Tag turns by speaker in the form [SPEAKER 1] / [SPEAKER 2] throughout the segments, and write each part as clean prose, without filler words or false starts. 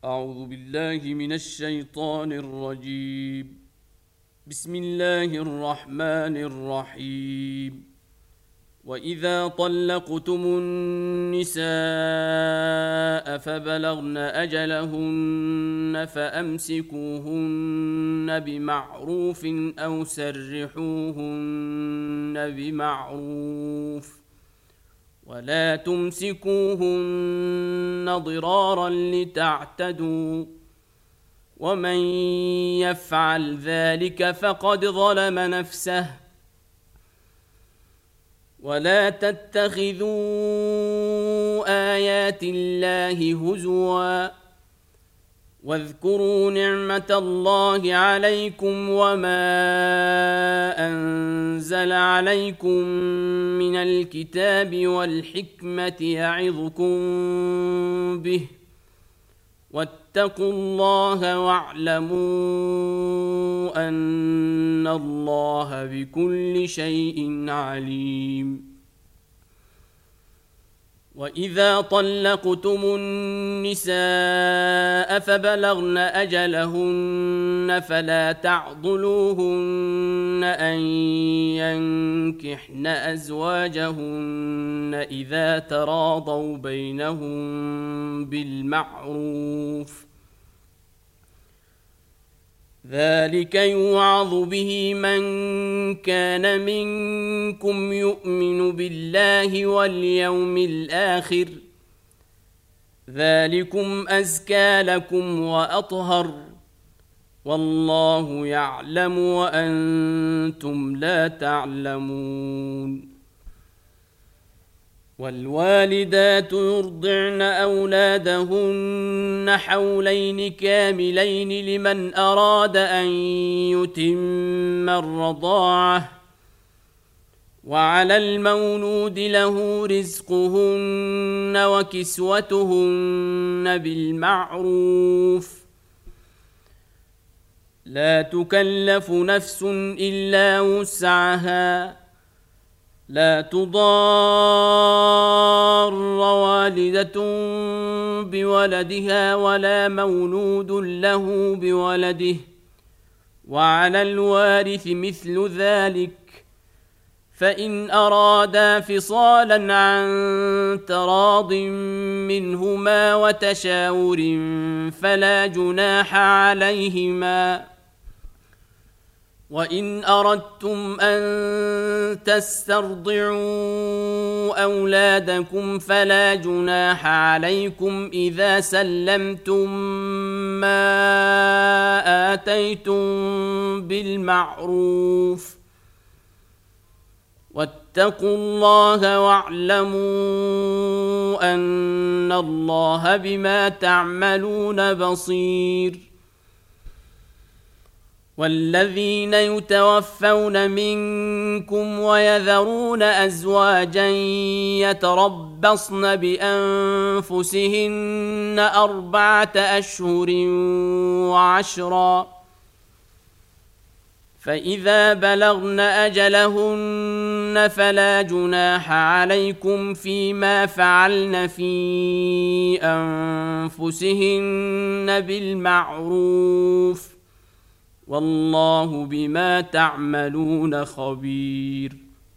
[SPEAKER 1] أعوذ بالله من الشيطان الرجيم. بسم الله الرحمن الرحيم. وإذا طلقتم النساء فبلغن أجلهن فأمسكوهن بمعروف أو سرحوهن بمعروف ولا تمسكوهن ضرارا لتعتدوا ومن يفعل ذلك فقد ظلم نفسه ولا تتخذوا آيات الله هزوا واذكروا نعمة الله عليكم وما أنزل عليكم من الكتاب والحكمة يعظكم به واتقوا الله واعلموا أن الله بكل شيء عليم. وإذا طلقتم النساء فبلغن أجلهن فلا تعضلوهن أن ينكحن أزواجهن إذا تراضوا بينهم بالمعروف ذلك يوعظ به من كان منكم يؤمن بالله واليوم الآخر ذلكم أزكى لكم وأطهر والله يعلم وأنتم لا تعلمون. والوالدات يرضعن أولادهن حولين كاملين لمن أراد أن يتم الرضاعة وعلى المولود له رزقهن وكسوتهن بالمعروف لا تكلف نفس إلا وسعها لا تضار والدة بولدها ولا مولود له بولده وعلى الوارث مثل ذلك فإن أرادا فصالا عن تراض منهما وتشاور فلا جناح عليهما. وإن أردتم أن تسترضعوا أولادكم فلا جناح عليكم إذا سلمتم ما آتيتم بالمعروف واتقوا الله واعلموا أن الله بما تعملون بصير. والذين يتوفون منكم ويذرون أزواجا يتربصن بأنفسهن 4 أشهر وعشرا فإذا بلغن أجلهن فلا جناح عليكم فيما فعلن في أنفسهن بالمعروف والله بما تعملون خبير.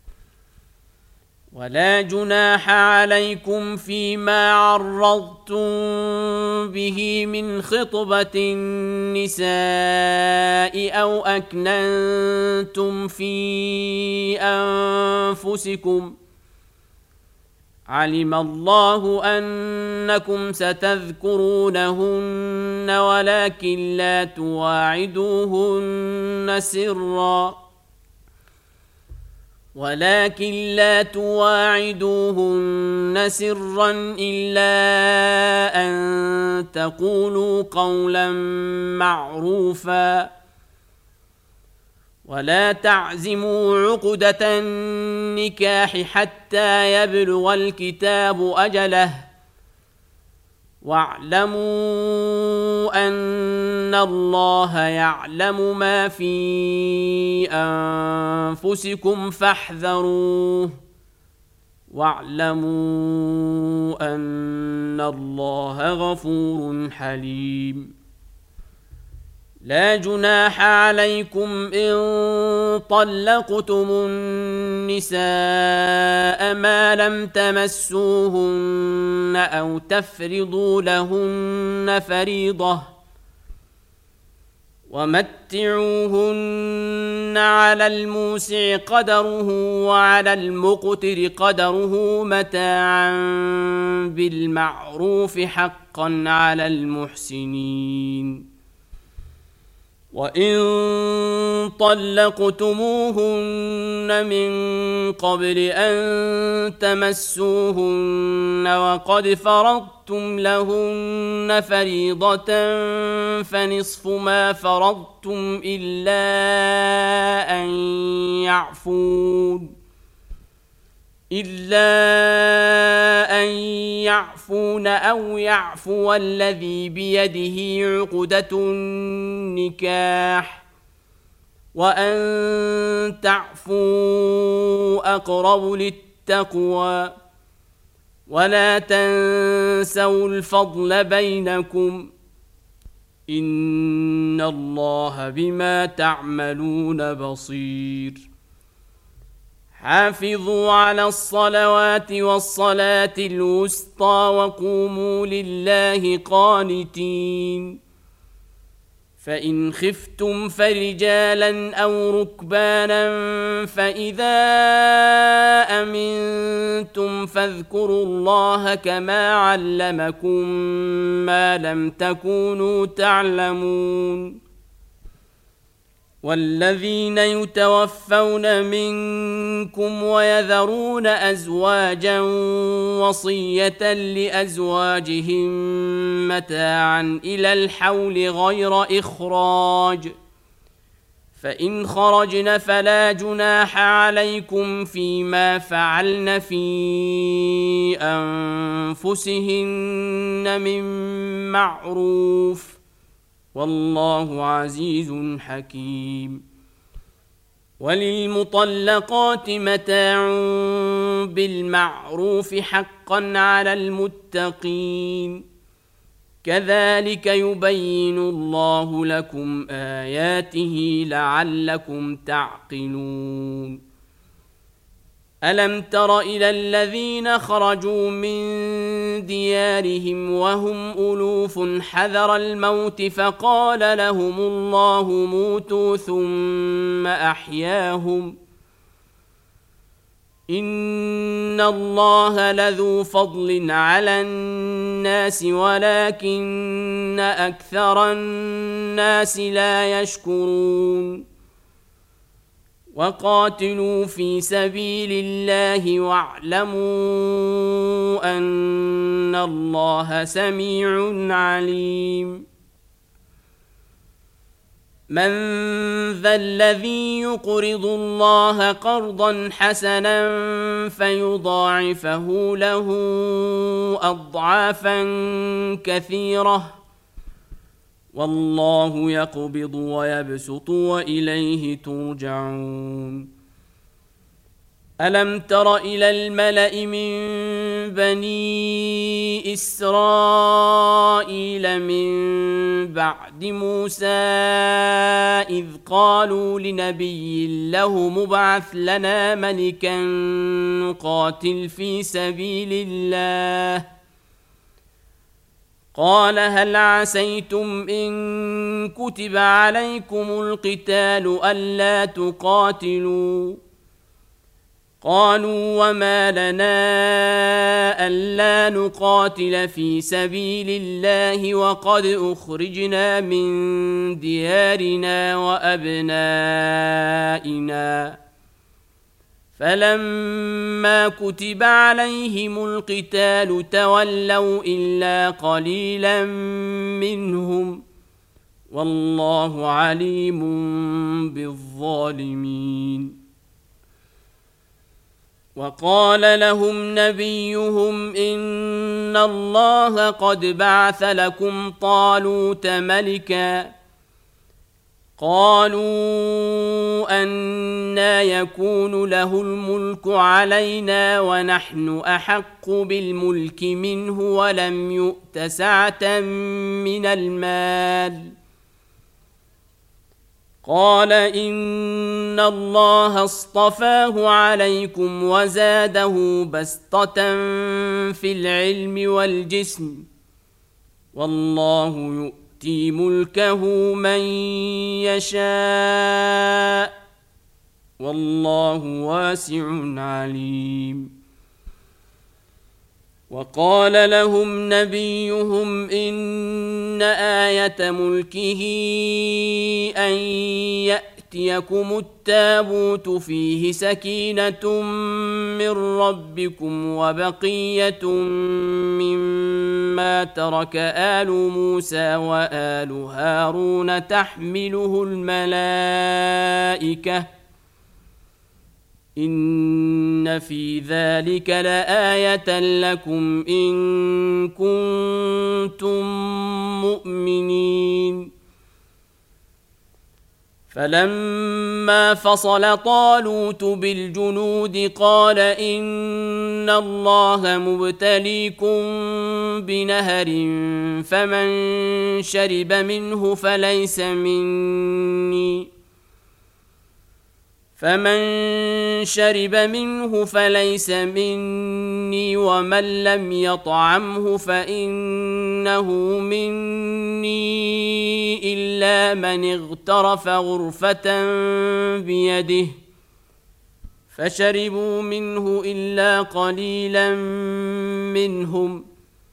[SPEAKER 1] ولا جناح عليكم فيما عرضتم به من خطبة النساء أو أكننتم في أنفسكم علم الله أنكم ستذكرونهن ولكن لا تواعدوهن سرا إلا أن تقولوا قولا معروفا ولا تعزموا عقدة النكاح حتى يبلغ الكتاب أجله واعلموا أن الله يعلم ما في أنفسكم فاحذروه واعلموا أن الله غفور حليم. لا جناح عليكم إن طلقتم النساء ما لم تمسوهن أو تفرضوا لهن فريضة، ومتعوهن على الموسع قدره وعلى المقتر قدره متاعا بالمعروف حقا على المحسنين. وإن طلقتموهن من قبل أن تمسوهن وقد فرضتم لهن فريضة فنصف ما فرضتم إلا أن يعفون أو يعفو الذي بيده عقدة النكاح، وأن تعفوا أقرب للتقوى، ولا تنسوا الفضل بينكم، إن الله بما تعملون بصير. حافظوا على الصلوات والصلاة الوسطى وقوموا لله قانتين. فإن خفتم فرجالا أو ركبانا فإذا أمنتم فاذكروا الله كما علمكم ما لم تكونوا تعلمون. والذين يتوفون منكم ويذرون أزواجا وصية لأزواجهم متاعا إلى الحول غير إخراج، فإن خرجن فلا جناح عليكم فيما فعلن في أنفسهن من معروف، والله عزيز حكيم. وللمطلقات متاع بالمعروف حقا على المتقين، كذلك يبين الله لكم آياته لعلكم تعقلون. ألم تر إلى الذين خرجوا من ديارهم وهم ألوف حذر الموت فقال لهم الله موتوا ثم أحياهم، إن الله لذو فضل على الناس ولكن أكثر الناس لا يشكرون. وقاتلوا في سبيل الله واعلموا أن الله سميع عليم. من ذا الذي يقرض الله قرضا حسنا فيضاعفه له أضعافا كثيرة، والله يقبض ويبسط وإليه ترجعون. ألم تر إلى الملأ من بني إسرائيل من بعد موسى إذ قالوا لنبي له مبعث لنا ملكا نقاتل في سبيل الله، قال هل عسيتم إن كتب عليكم القتال ألا تقاتلوا؟ قالوا وما لنا ألا نقاتل في سبيل الله وقد أخرجنا من ديارنا وأبنائنا، فلما كتب عليهم القتال تولوا إلا قليلا منهم، والله عليم بالظالمين. وقال لهم نبيهم إن الله قد بعث لكم طالوت ملكا، قالوا أنى يكون له الملك علينا ونحن أحق بالملك منه ولم يؤت سعة من المال. قال إن الله اصطفاه عليكم وزاده بسطة في العلم والجسم والله يؤتي ملكه من يشاء والله واسع عليم. وقال لهم نبيهم إن آية ملكه أن يأتيكم التابوت فيه سكينة من ربكم وبقية مما ترك آل موسى وآل هارون تحمله الملائكة إن في ذلك لآية لكم إن كنتم مؤمنين. فلما فصل طالوت بالجنود قال إن الله مبتليكم بنهر فمن شرب منه فليس مني ومن لم يطعمه فإنه مني إلا من اغترف غرفة بيده فشربوا منه إلا قليلا منهم.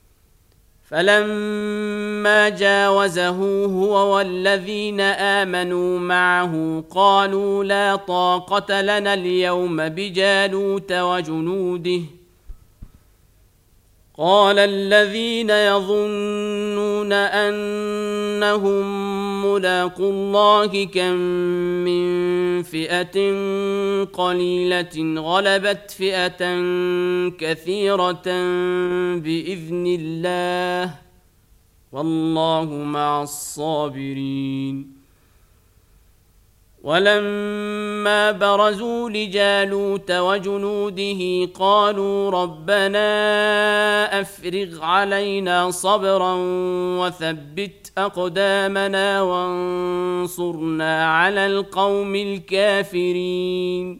[SPEAKER 1] فلما جاوزه هو والذين آمنوا معه قالوا لا طاقة لنا اليوم بجالوت وجنوده. قال الذين يظنون أنهم ملاقو الله كم من فئة قليلة غلبت فئة كثيرة بإذن الله والله مع الصابرين. ولما برزوا لجالوت وجنوده قالوا ربنا أفرغ علينا صبرا وثبت أقدامنا وانصرنا على القوم الكافرين.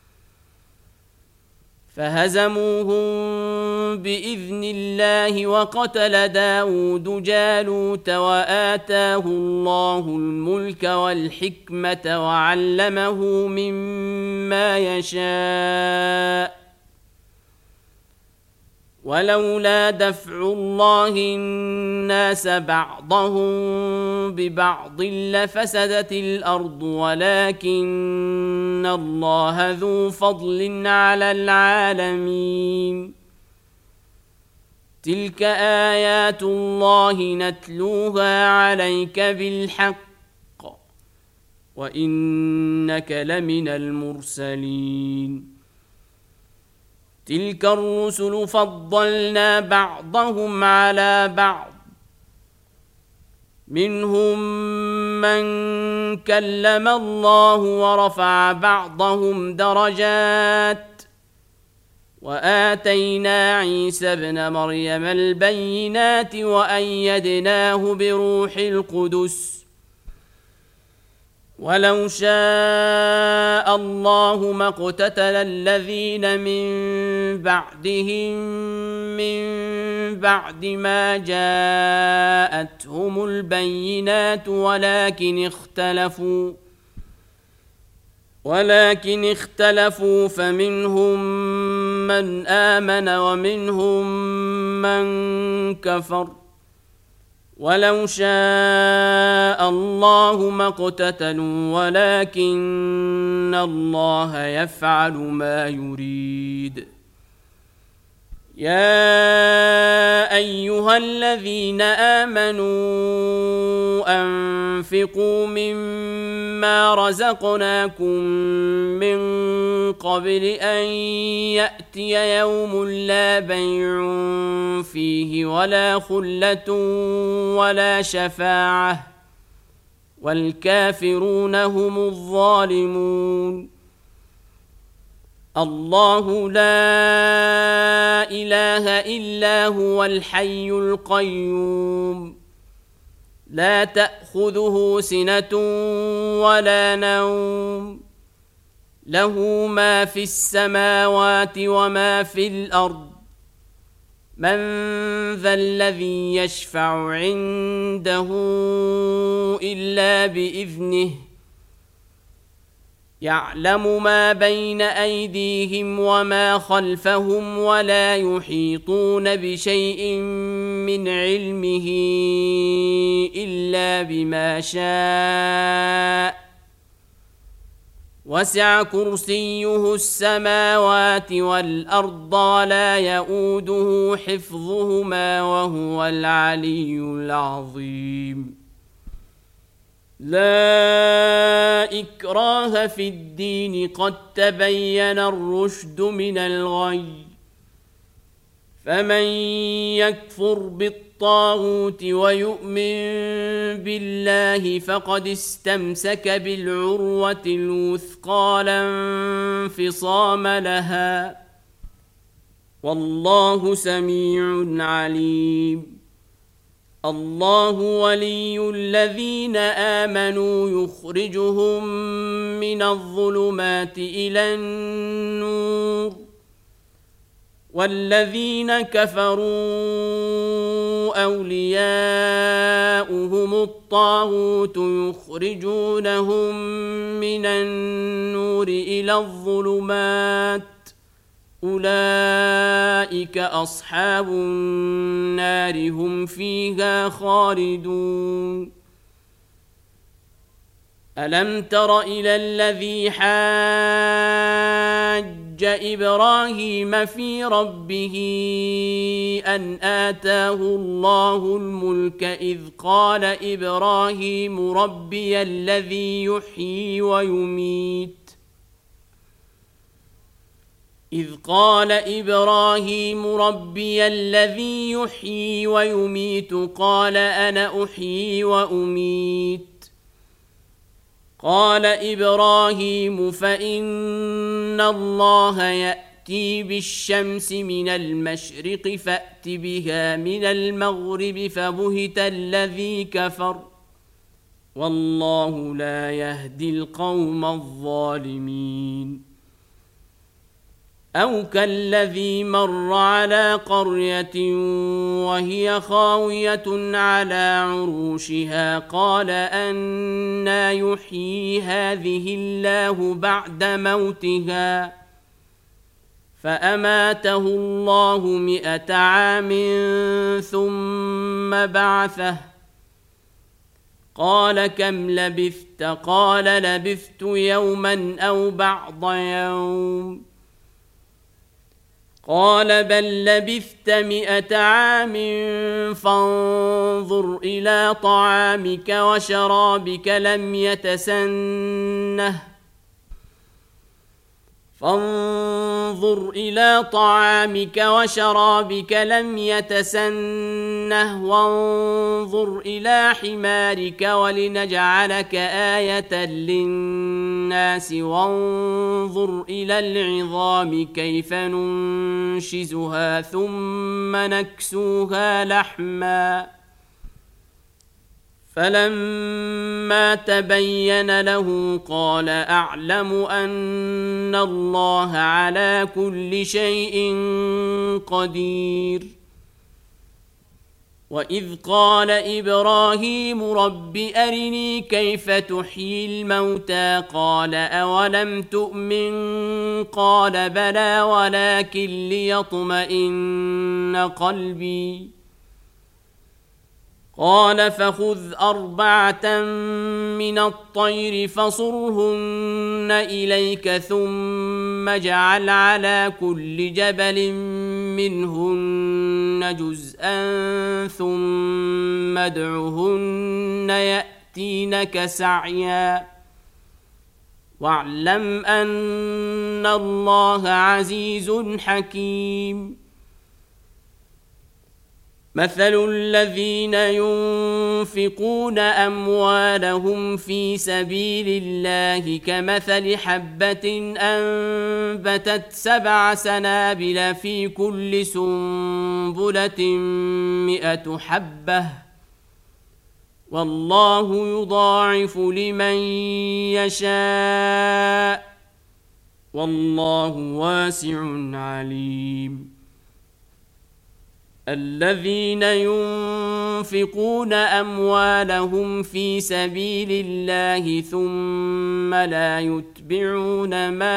[SPEAKER 1] فهزموهم بإذن الله وقتل داود جالوت وآتاه الله الملك والحكمة وعلمه مما يشاء. ولولا دفع الله الناس بعضهم ببعض لفسدت الأرض ولكن الله ذو فضل على العالمين. تلك آيات الله نتلوها عليك بالحق وإنك لمن المرسلين. تلك الرسل فضلنا بعضهم على بعض منهم من كلم الله ورفع بعضهم درجات وآتينا عيسى ابن مريم البينات وأيدناه بروح القدس. ولو شاء الله ما اقتتل الذين من بعدهم من بعد ما جاءتهم البينات ولكن اختلفوا فمنهم من آمن ومنهم من كفر. ولو شاء الله ما اقتتلوا ولكن الله يفعل ما يريد. يا أيها الذين آمنوا أنفقوا مما رزقناكم من قبل أن يأتي يوم لا بيع فيه ولا خلة ولا شفاعة والكافرون هم الظالمون. الله لا إله إلا هو الحي القيوم لا تأخذه سنة ولا نوم له ما في السماوات وما في الأرض من ذا الذي يشفع عنده إلا بإذنه يعلم ما بين أيديهم وما خلفهم ولا يحيطون بشيء من علمه إلا بما شاء وسع كرسيه السماوات والأرض ولا يؤوده حفظهما وهو العلي العظيم. لا إكراه في الدين قد تبين الرشد من الغي فمن يكفر بالطاغوت ويؤمن بالله فقد استمسك بالعروة الوثقى لا انفصام لها والله سميع عليم. الله ولي الذين آمنوا يخرجهم من الظلمات إلى النور والذين كفروا أولياؤهم الطاغوت يخرجونهم من النور إلى الظلمات أولئك أصحاب النار هم فيها خالدون. ألم تر إلى الذي حاج إبراهيم في ربه أن آتاه الله الملك إذ قال إبراهيم ربي الذي يحيي ويميت إذ قال إبراهيم ربي الذي يحيي ويميت قال أنا أحيي وأميت قال إبراهيم فإن الله يأتي بالشمس من المشرق فأت بها من المغرب فبهت الذي كفر والله لا يهدي القوم الظالمين. أو كالذي مر على قرية وهي خاوية على عروشها قال أنى يحيي هذه الله بعد موتها فأماته الله 100 عام ثم بعثه قال كم لبثت قال لبثت يوما أو بعض يوم قال بل لبثت 100 عام فانظر إلى طعامك وشرابك لم يتسنه وانظر إلى حمارك ولنجعلك آية للناس وانظر إلى العظام كيف ننشزها ثم نكسوها لحما فلما تبين له قال أعلم أن الله على كل شيء قدير. وإذ قال إبراهيم رب أرني كيف تحيي الموتى قال أولم تؤمن قال بلى ولكن ليطمئن قلبي قال فخذ 4 من الطير فصرهن إليك ثم اجعل على كل جبل منهن جزءا ثم ادعهن يأتينك سعيا واعلم أن الله عزيز حكيم. مثل الذين ينفقون أموالهم في سبيل الله كمثل حبة أنبتت 7 سنابل في كل سنبلة 100 حبة والله يضاعف لمن يشاء والله واسع عليم. الذين ينفقون أموالهم في سبيل الله ثم لا يتبعون ما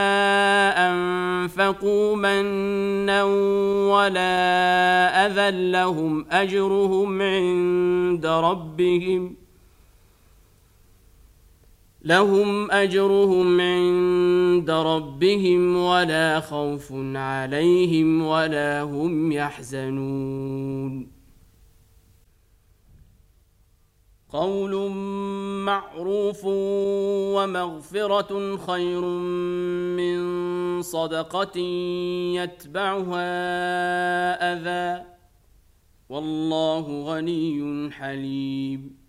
[SPEAKER 1] أنفقوا منا ولا أذى لهم أجرهم عند ربهم ولا خوف عليهم ولا هم يحزنون. قول معروف ومغفرة خير من صدقة يتبعها أذى والله غني حليم.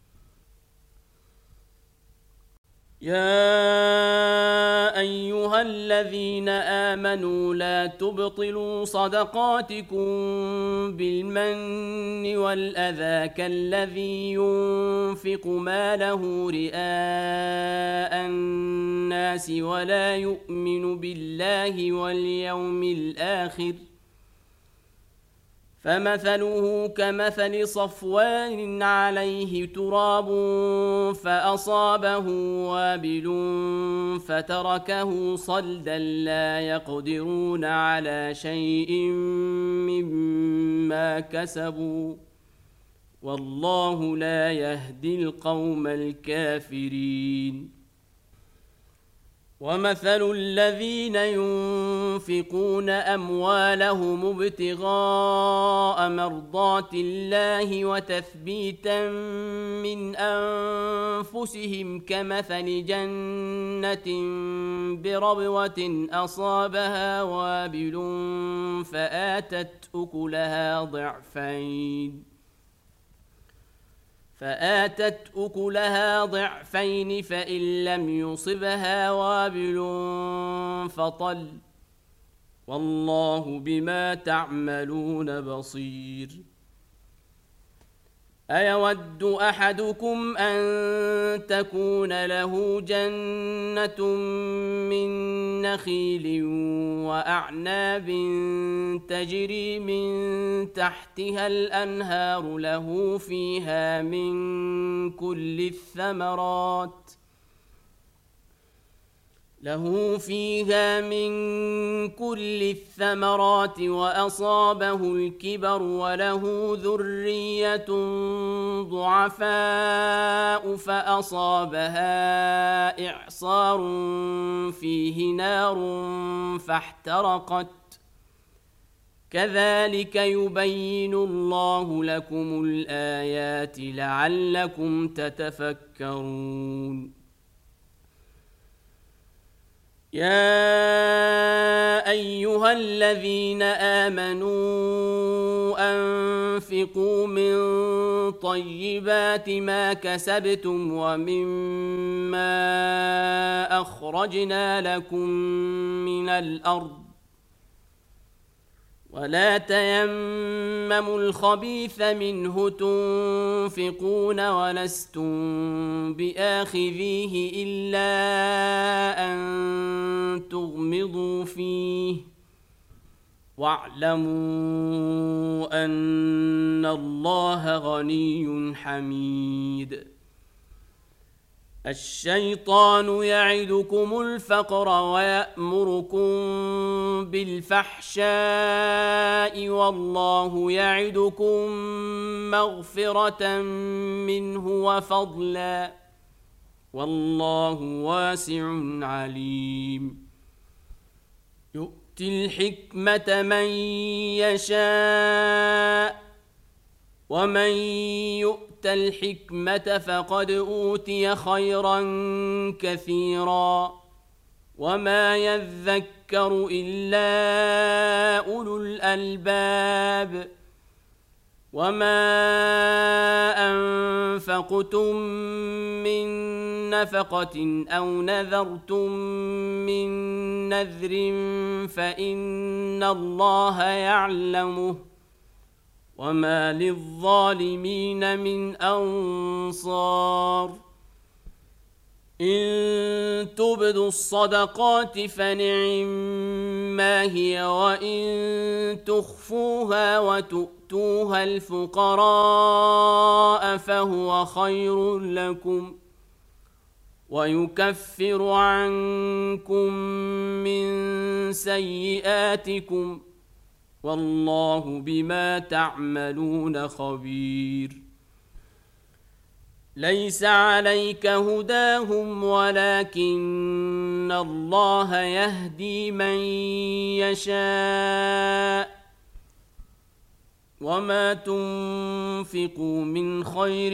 [SPEAKER 1] يا أيها الذين آمنوا لا تبطلوا صدقاتكم بالمن والأذى كالذي ينفق ماله رئاء الناس ولا يؤمن بالله واليوم الآخر فمثله كمثل صفوان عليه تراب فأصابه وابل فتركه صلدا لا يقدرون على شيء مما كسبوا والله لا يهدي القوم الكافرين. ومثل الذين ينفقون أموالهم ابتغاء مرضات الله وتثبيتا من أنفسهم كمثل جنة بربوة أصابها وابل فآتت أكلها ضعفين فإن لم يصبها وابل فطل والله بما تعملون بصير. أيود أحدكم أن تكون له جنة من نخيل وأعناب تجري من تحتها الأنهار له فيها من كل الثمرات وأصابه الكبر وله ذرية ضعفاء فأصابها إعصار فيه نار فاحترقت كذلك يبين الله لكم الآيات لعلكم تتفكرون. يا أيها الذين آمنوا أنفقوا من طيبات ما كسبتم ومما أخرجنا لكم من الأرض ولا تيمموا الخبيث منه تنفقون ولستم بآخذيه إلا أن تغمضوا فيه واعلموا أن الله غني حميد. الشيطان يعدكم الفقر ويأمركم بالفحشاء والله يعدكم مغفرة منه وفضلا والله واسع عليم. يؤتي الحكمة من يشاء ومن يؤت الحكمة فقد أوتي خيرا كثيرا وما يذكر إلا أولو الألباب. وما أنفقتم من نفقة أو نذرتم من نذر فإن الله يعلمه وما للظالمين من أنصار إن تبدوا الصدقات فنعما هي وإن تخفوها وتؤتوها الفقراء فهو خير لكم ويكفر عنكم من سيئاتكم والله بما تعملون خبير ليس عليك هداهم ولكن الله يهدي من يشاء وما تنفقوا من خير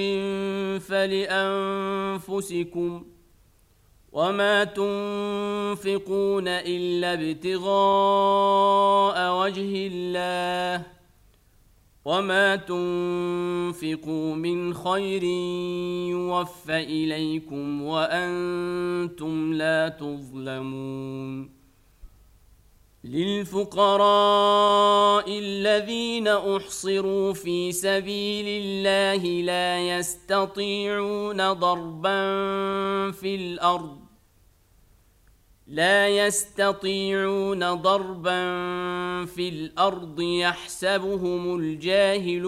[SPEAKER 1] فلأنفسكم وما تنفقون إلا ابتغاء وجه الله وما تنفقوا من خير يوفى إليكم وأنتم لا تظلمون للفقراء الذين أحصروا في سبيل الله لا يستطيعون ضربا في الأرض يحسبهم الجاهل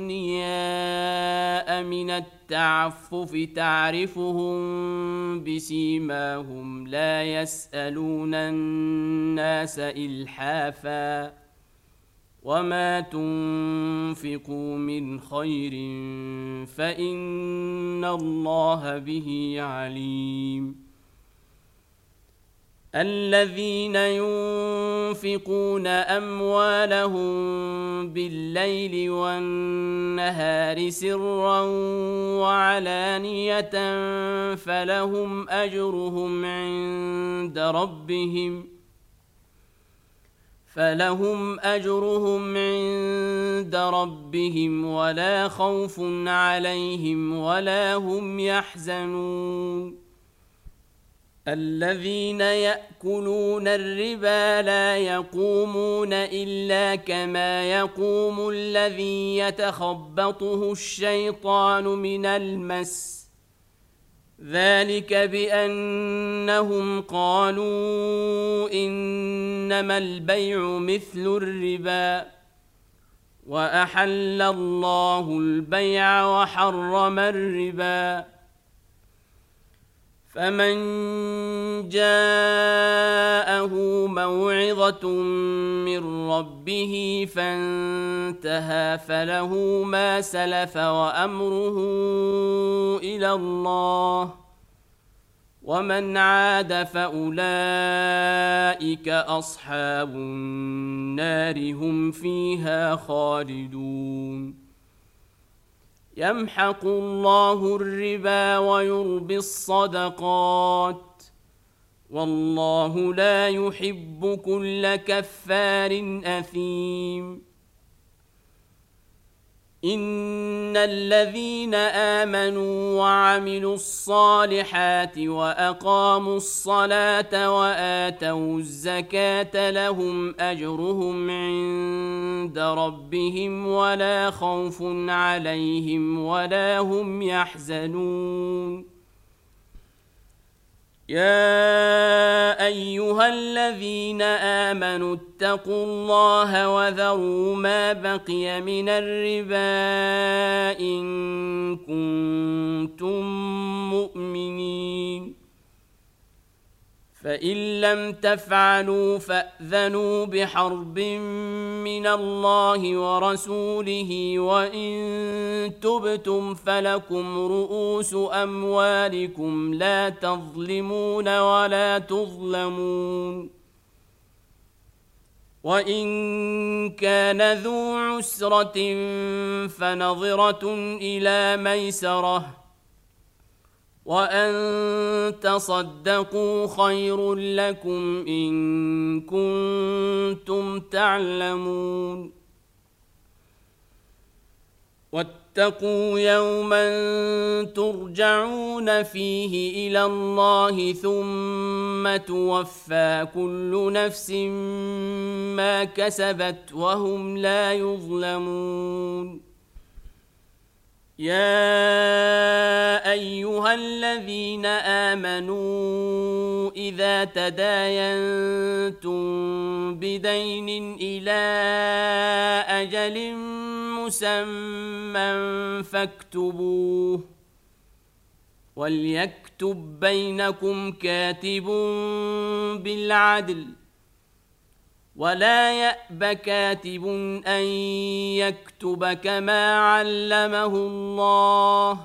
[SPEAKER 1] أغنياء من التعفف تعرفهم بسيماهم لا يسألون الناس إلحافا وما تنفقوا من خير فإن الله به عليم الذين ينفقون أموالهم بالليل والنهار سرا وعلانية فلهم أجرهم عند ربهم ولا خوف عليهم ولا هم يحزنون الذين يأكلون الربا لا يقومون إلا كما يقوم الذي يتخبطه الشيطان من المس ذلك بأنهم قالوا إنما البيع مثل الربا وأحل الله البيع وحرم الربا فمن جاءه موعظة من ربه فانتهى فله ما سلف وأمره إلى الله ومن عاد فأولئك أصحاب النار هم فيها خالدون يمحق الله الربا ويربي الصدقات والله لا يحب كل كفار أثيم إن الذين آمنوا وعملوا الصالحات وأقاموا الصلاة وآتوا الزكاة لهم أجرهم عند ربهم ولا خوف عليهم ولا هم يحزنون يا أيها الذين آمنوا اتقوا الله وذروا ما بقي من الربا إن كنتم مؤمنين فإن لم تفعلوا فأذنوا بحرب من الله ورسوله وإن تبتم فلكم رؤوس أموالكم لا تظلمون ولا تظلمون وإن كان ذو عسرة فنظرة إلى ميسرة وأن تصدقوا خير لكم إن كنتم تعلمون واتقوا يوما ترجعون فيه إلى الله ثم توفى كل نفس ما كسبت وهم لا يظلمون. يا أيها الذين آمنوا إذا تداينتم بدين إلى أجل مسمى فاكتبوه وليكتب بينكم كاتب بالعدل ولا يأب كاتب أن يكتب كما علمه الله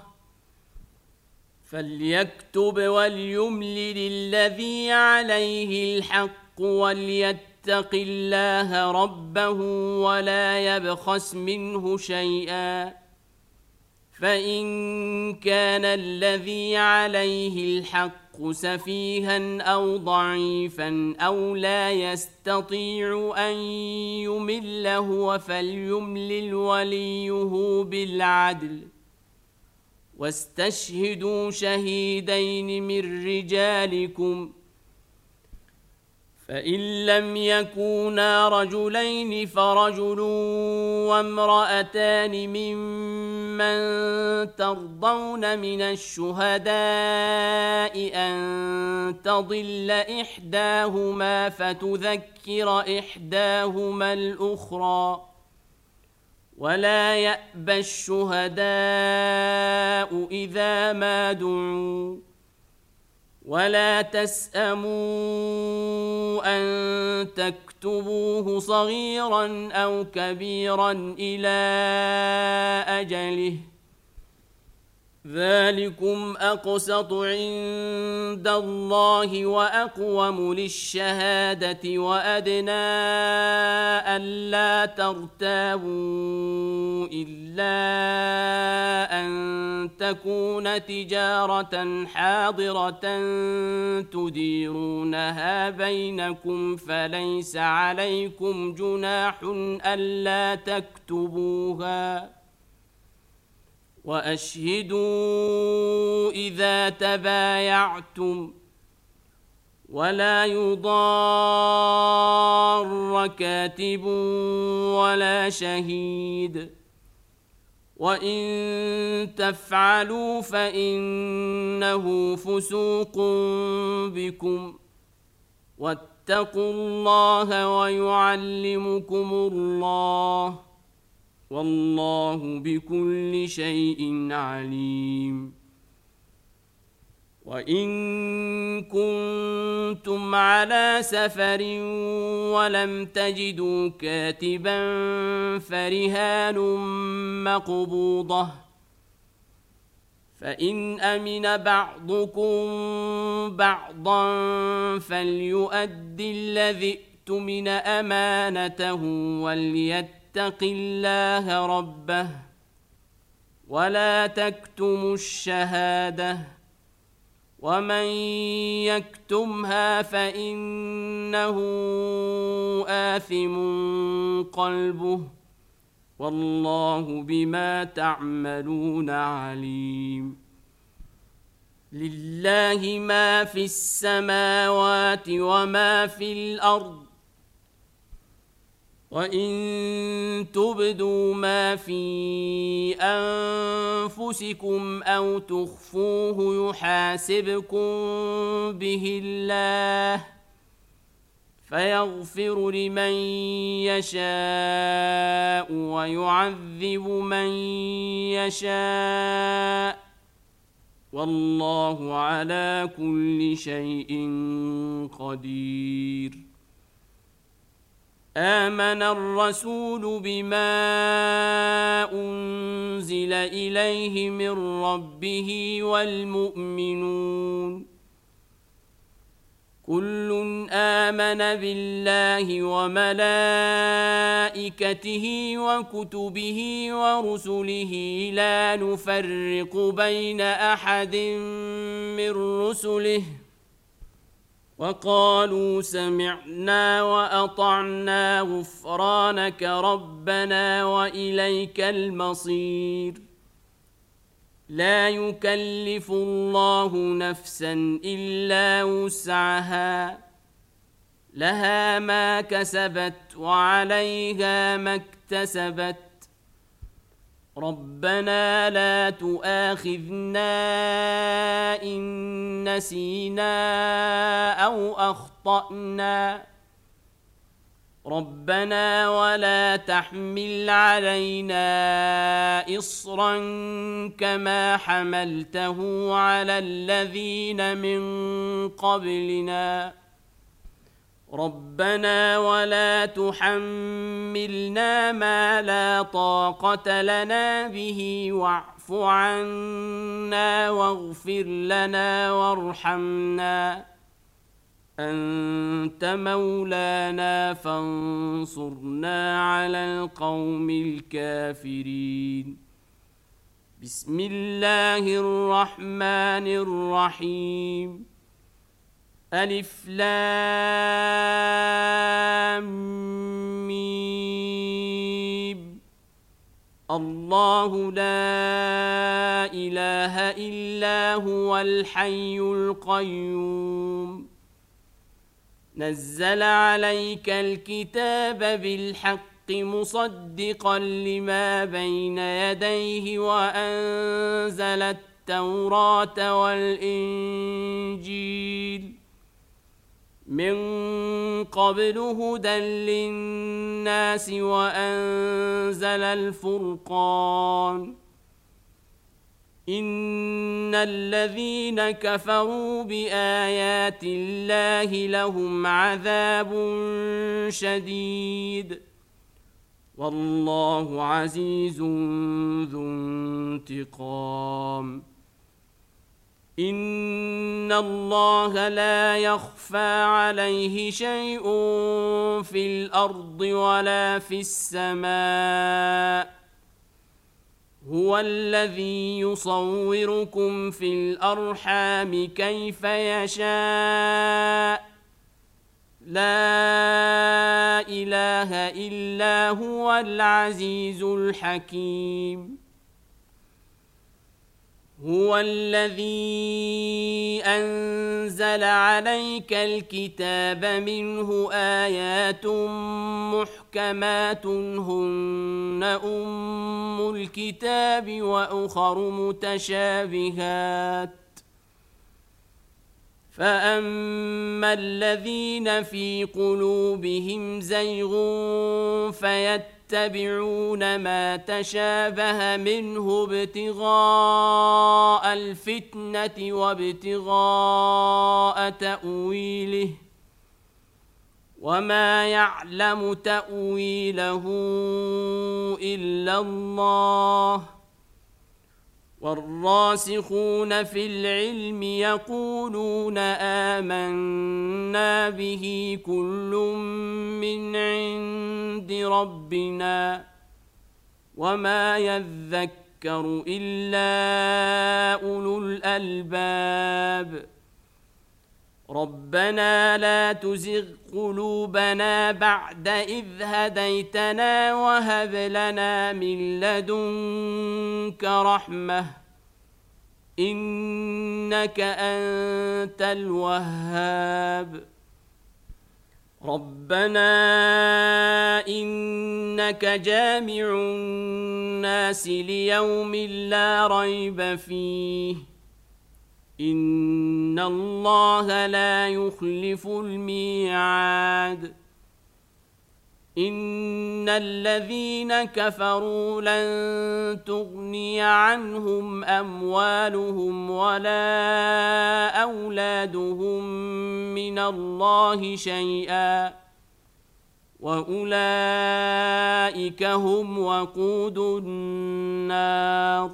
[SPEAKER 1] فليكتب وليملل الذي عليه الحق وليتق الله ربه ولا يبخس منه شيئا فإن كان الذي عليه الحق سفيها أو ضعيفا أو لا يستطيع أن يمل هو فليملل وليه بالعدل واستشهدوا شهيدين من رجالكم فإن لم يكونا رجلين فرجل وامرأتان ممن ترضون من الشهداء أن تضل إحداهما فتذكر إحداهما الأخرى ولا يأبى الشهداء إذا ما دعوا ولا تسأموا أن تكتبوه صغيرا أو كبيرا إلى أجله ذلكم أقسط عند الله وأقوم للشهادة وأدنى ألا ترتابوا إلا أن تكون تجارة حاضرة تديرونها بينكم فليس عليكم جناح ألا تكتبوها وأشهدوا إذا تبايعتم ولا يضار كاتب ولا شهيد وإن تفعلوا فإنه فسوق بكم واتقوا الله ويعلمكم الله والله بكل شيء عليم. وإن كنتم على سفر ولم تجدوا كاتبا فرهان مقبوضة فإن أمن بعضكم بعضا فليؤدي الذي اؤتمن أمانته وليتق الله ربه ولا تكتموا الشهادة ومن يكتمها فإنه آثم قلبه والله بما تعملون عليم. لله ما في السماوات وما في الأرض وإن تبدوا ما في أنفسكم أو تخفوه يحاسبكم به الله فيغفر لمن يشاء ويعذب من يشاء والله على كل شيء قدير. آمن الرسول بما أنزل إليه من ربه والمؤمنون كل آمن بالله وملائكته وكتبه ورسله لا نفرق بين أحد من رسله وقالوا سمعنا وأطعنا غفرانك ربنا وإليك المصير لا يكلف الله نفسا إلا وسعها لها ما كسبت وعليها ما اكتسبت ربنا لا تؤاخذنا إن نسينا أو أخطأنا ربنا ولا تحمل علينا إصرا كما حملته على الذين من قبلنا ربنا ولا تحملنا ما لا طاقة لنا به واعف عنا واغفر لنا وارحمنا أنت مولانا فانصرنا على القوم الكافرين بسم الله الرحمن الرحيم ألف لام ميم الله لا إله إلا هو الحي القيوم نزل عليك الكتاب بالحق مصدقا لما بين يديه وأنزل التوراة والإنجيل من قبل هدى للناس وأنزل الفرقان إن الذين كفروا بآيات الله لهم عذاب شديد والله عزيز ذو انتقام إن الله لا يخفى عليه شيء في الأرض ولا في السماء هو الذي يصوركم في الأرحام كيف يشاء لا إله إلا هو العزيز الحكيم هو الذي أنزل عليك الكتاب منه آيات محكمات هن أم الكتاب وأخر متشابهات فأما الذين في قلوبهم زيغ فيتبعون ما تشابه منه ابتغاء الفتنة وابتغاء تأويله وما يعلم تأويله إلا الله والراسخون في العلم يقولون آمنا به كل من عند ربنا وما يذكر إلا أولو الألباب ربنا لا تزغ قلوبنا بعد إذ هديتنا وهب لنا من لدنك رحمة إنك أنت الوهاب ربنا إنك جامع الناس ليوم لا ريب فيه إن الله لا يخلف الميعاد إن الذين كفروا لن تغني عنهم أموالهم ولا أولادهم من الله شيئا وأولئك هم وقود النار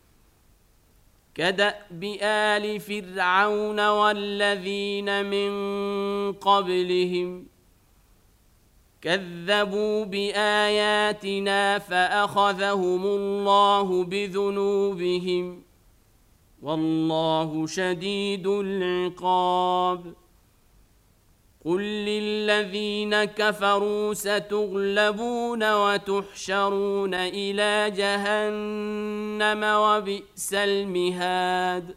[SPEAKER 1] كدأب آل فرعون والذين من قبلهم كذبوا بآياتنا فأخذهم الله بذنوبهم والله شديد العقاب قل للذين كفروا ستغلبون وتحشرون إلى جهنم وبئس المهاد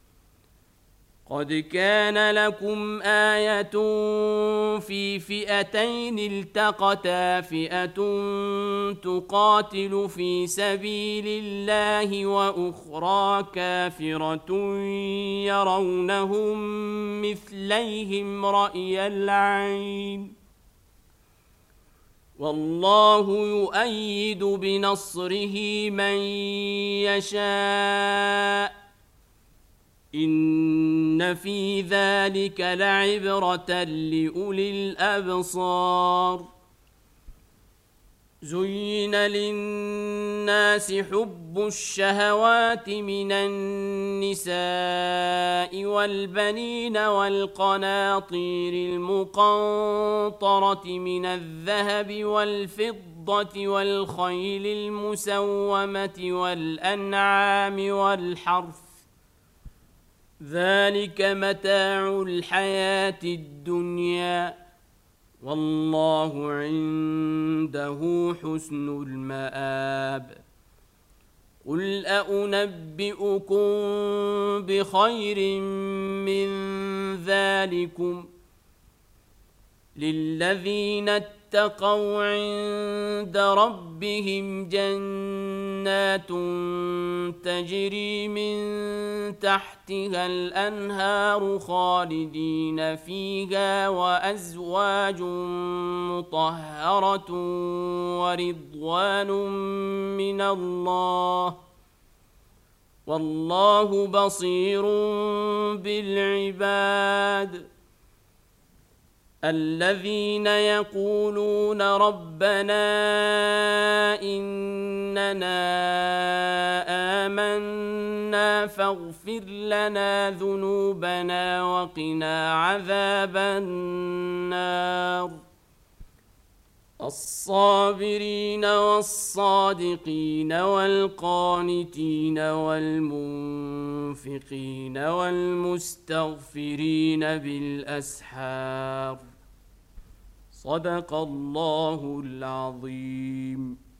[SPEAKER 1] قد كان لكم آية في فئتين التقتا فئة تقاتل في سبيل الله وأخرى كافرة يرونهم مثليهم رأي العين والله يؤيد بنصره من يشاء إن في ذلك لعبرة لأولي الأبصار زين للناس حب الشهوات من النساء والبنين والقناطير المقنطرة من الذهب والفضة والخيل المسومة والأنعام والحرث ذلك متاع الحياة الدنيا والله عنده حسن المآب قل أنبئكم بخير من ذلكم للذين اتقوا عند ربهم جنات تجري من تحتها الأنهار خالدين فيها وأزواج مطهرة ورضوان من الله والله بصير بالعباد الذين يقولون ربنا إننا آمنا فاغفر لنا ذنوبنا وقنا عذاب النار الصابرين والصادقين والقانتين والمنفقين والمستغفرين بالأسحار صدق الله العظيم.